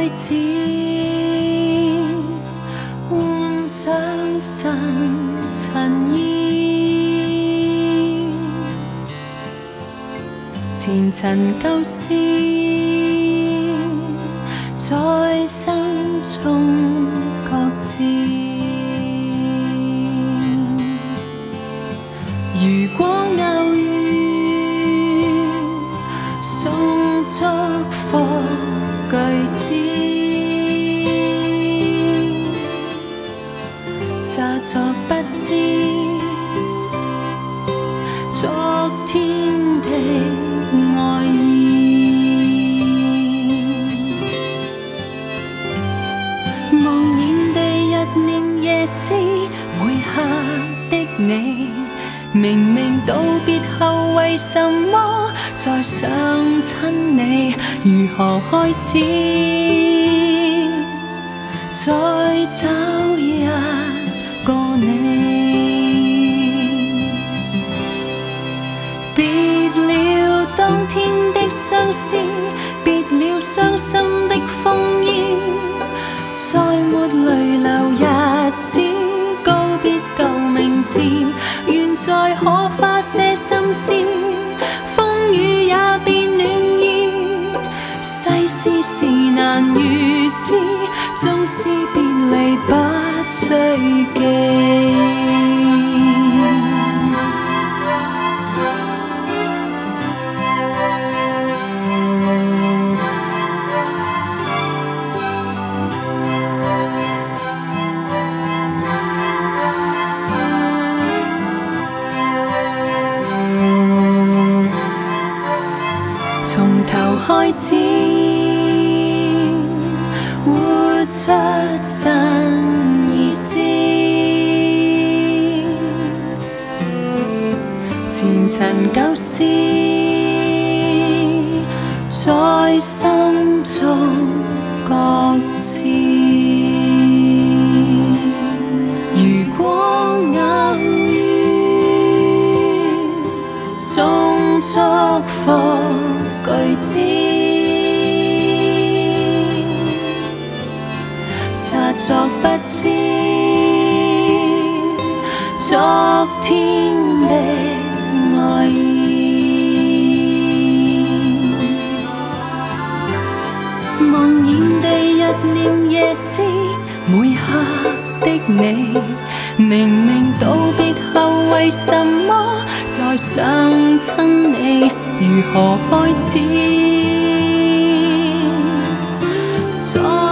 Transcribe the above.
始，換上神塵衣，前塵舊事在心中擱置。如果偶遇，送祝福句子，詐作不知昨天的愛意。無言地日念夜思，每刻的你，明明道別後為什麼再想親你？如何開始再找一個你？別了當天的相思，別了傷心的風衣，再沒淚流日子，告別舊名字，願再可花些心思，風雨也變暖意。世事是難預知，縱是別離不需記。從頭開始，活出新意思，前塵舊事在心中擱置。如果偶遇，送祝福句子，詐作不知昨天的愛意。茫然地日念夜思，每刻的你，明明道別後為什麼再想親你？如何開始？